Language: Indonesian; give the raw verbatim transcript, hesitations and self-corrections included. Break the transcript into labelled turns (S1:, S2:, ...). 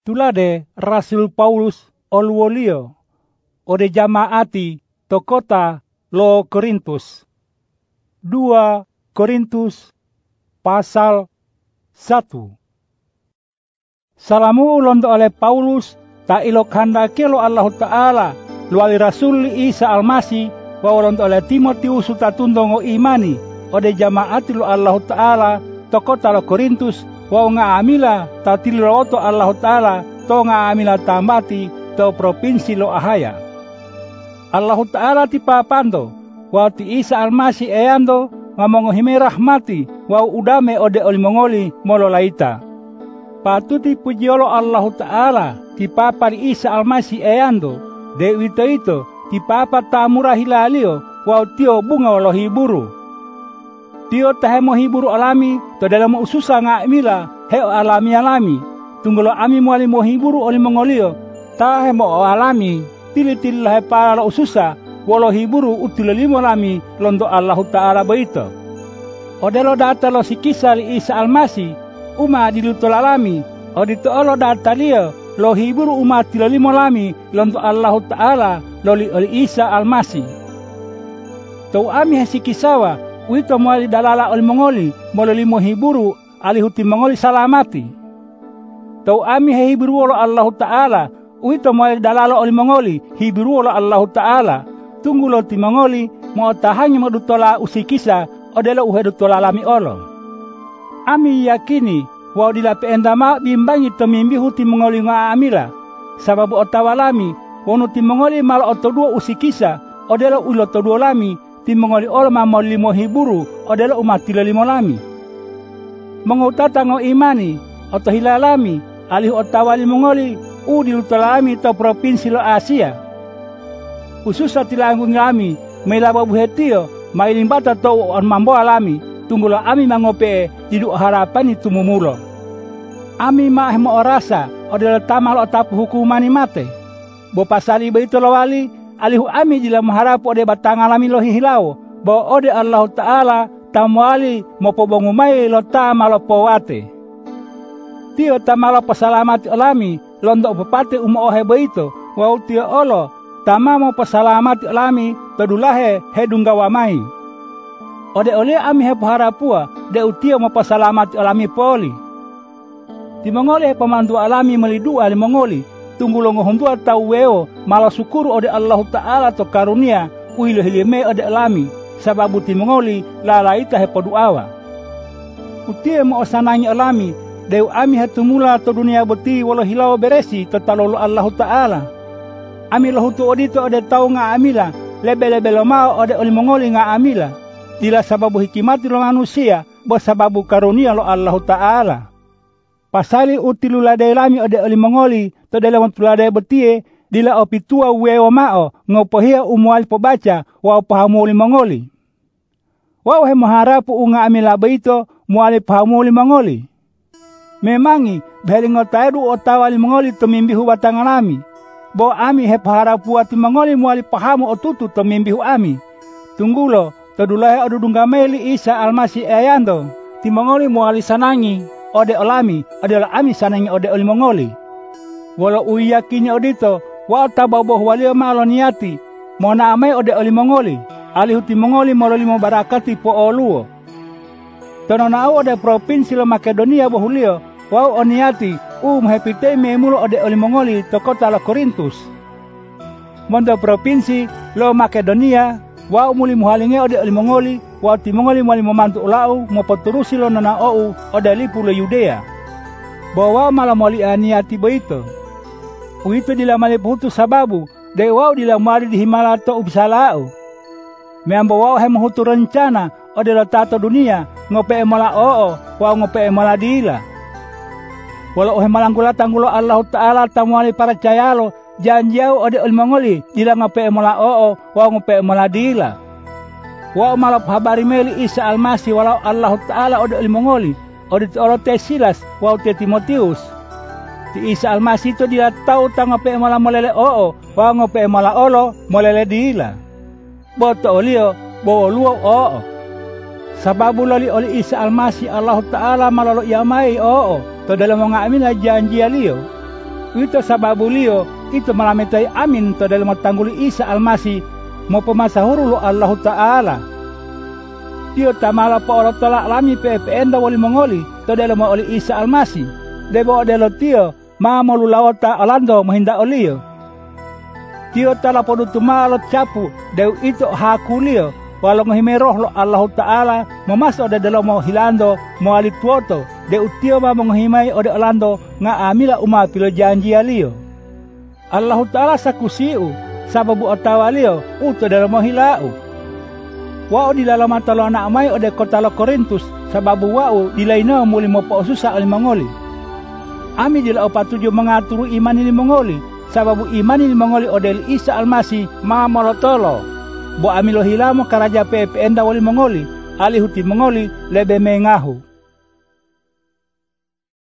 S1: Tulade Rasul Paulus oluolio ode jamaati to kota lo Korintus. dua Korintus pasal satu. Salamu londo oleh Paulus ta ilok handaki lo Allah Ta'ala lo ali Rasul Isa Almasih wa londo oleh Timotius tatundongo imani ode jamaati lo Allah Ta'ala to kota lo Korintus wa nga amila ta tiloto Allah Ta'ala to nga amila tambati to provinsi lo Ahaya. Allah Ta'ala ti papando wa ti Isa Almasih eando ngamongo hime rahmati wa udame ode oli mongoli molo laita. Patuti pujiolo Allah Ta'ala ti papa di Isa Almasih eando de wito ito ti papa tamura hilalio wa tio bunga walo hiburu. Tio tahemo hiburu alami to dalam ususa nga mila heo alami alami tunggulo ami muali mo hiburu oli mongolio tahemo alami tili-tili lahe para lo ususa walo hiburu utulelimo lami londo Allah Ta'ala baito. Odelo data lo sikisa li Isa Almasih uma dilutolalami odito olo data liyo lo hiburu uma tilelimo lami londo Allah Ta'ala loli oli Isa Almasih. Tau ami hesikisawa wito muali dalala oli mongoli mololimo hiburu alihuti mongoli salamati. Tau ami hiburu walo Allah Ta'ala wito muali dalala oli mongoli hiburu walo Allah Ta'ala. Tunggulo ti mongoli mo tahangi modutola usikisa odelo uhedutola lami olo. Ami yakini wa dilape endama bimbangi to mimbihu ti mongoli nga amila. Sababu otawalami wonu ti mongoli mal otodua usikisa odelo ulo todua lami ti mongoli olo mamoli mo hiburu odelo umatila limo lami. Mengutata ngo imani oto hilalami alih otawali mongoli u dilutola lami to provinsi lo Asia. Khususnya tilanggung lami melaba buhetio mailimbata to on mambo alami tunggulo ami mangope didu harapan itu mumulo. Ami mah mo orasa odel tamal otap hukumani mate. Bo pasali beito lawali alihu ami jila mengharap ode batang alami lo hilau bo ode Allah Ta'ala tamwali mo pobongumai lo tamal powate. Tio tamal pasalamati alami londo pepate umo ohe beito wa tio olo tama mo pasalamat alami tadulahe hedunggawamai. Ode ole ami he paharapua de utio mo pasalamat alami poli. Ti mongoli he pamantu alami melidua li mongoli tunggulo ngohondua tau weo mala syukuru ode Allah Ta'ala to karunia uilo hilime ode alami sababu ti mongoli lalaita he poduawa. Utio mo osanangi alami deu ami he tumula to dunia beti walo hilau beresi to talolo Allah Ta'ala. Ami lohutu odito ode tau nga amila lebe-lebe lomao ode oli mongoli nga amila tila sababu hikimati lo manusia bo sababu karunia lo Allah Ta'ala. Pasali utilulade lami ode oli mongoli to dalam tulade betie dila opitua uweo mao ngopohia umuali pobaca wa pahamu oli mongoli. Wa he moharapu unga amila beito muali pahamu oli mongoli. Memangi beli ngotaidu otawa oli mongoli to mimbihu batangalami. Bo ami he paharapua ti mongoli muali pahamu otutu to mimbihu ami. Tunggulo to dulahe odudunggameli Isa Almasih eyando ti mongoli muali sanangi ode olami adalah ami sanangi ode oli mongoli. Walau uyakini odito wa tababoh walio maloniati mona amai ode oli mongoli alihu ti mongoli mololimo barakati po oluo. Tonona au ode provinsi lo Makedonia bohulio wau oniati u mhepite memulo ode oli mongoli to kota lo Korintus. Mondo provinsi lo Makedonia wau muli muhalinge ode oli mongoli wau ti mongoli muli memantu ulau mopoturusi lo nona ou ode lipu lo Yudea. Bawa malam moli aniati beito. Uito dilamali putu sababu de wau dilamali di Himalato ubsalau. Meambo wau he mahutu rencana ode lo tato dunia ngope emola oo wau ngope emola dila. Walau he malanggula tanggulo Allah Ta'ala tamuali para cayalo janjiau ode oli mongoli dila ngope emola oo wa ngope emola dila. Wa malap habari meli Isa Almasih walau Allah Ta'ala ode oli mongoli ode oro te Silas wa te Timotius. Ti Isa Almasih to dila tau ta ngope emola molele oo wa ngope emola olo molele dila. Boto olio bo luo oo. Sababu loli oli Isa Almasih Allah Ta'ala malalo yamai oo to dalam mga amin na janji aliyo. Ito sababu liyo, ito malametai amin to dalam tangguli Isa Almasih mo pemasahuru lo Allah Ta'ala. Tio tamala pa ora tolak lami P P N da wali mongoli to dalam oli Isa Almasih. Debo delo tio ma molu lawata alando mahinda olio. Tio tala podu tumalo capu deu ito hakulio walau ngohimeroh lo Allah Ta'ala memasok da dalam mo hilando mo ali tuoto deu tio ma ngohimai ode alando nga amila uma pilo janji alio. Allah Ta'ala sakusiu sababu otawalio uto dalam mo hilau. Wao di dalam matalo anak mai ode kota lo Korintus sababu wao dilaino muli mo po susah ali mongoli. Ami dila opatuju mengaturu iman ini mongoli sababu iman ini mongoli odel Isa Almasih ma molotolo bo amilo hilamo karaja P P N da wali mongoli ali huti mongoli lebe mengahu.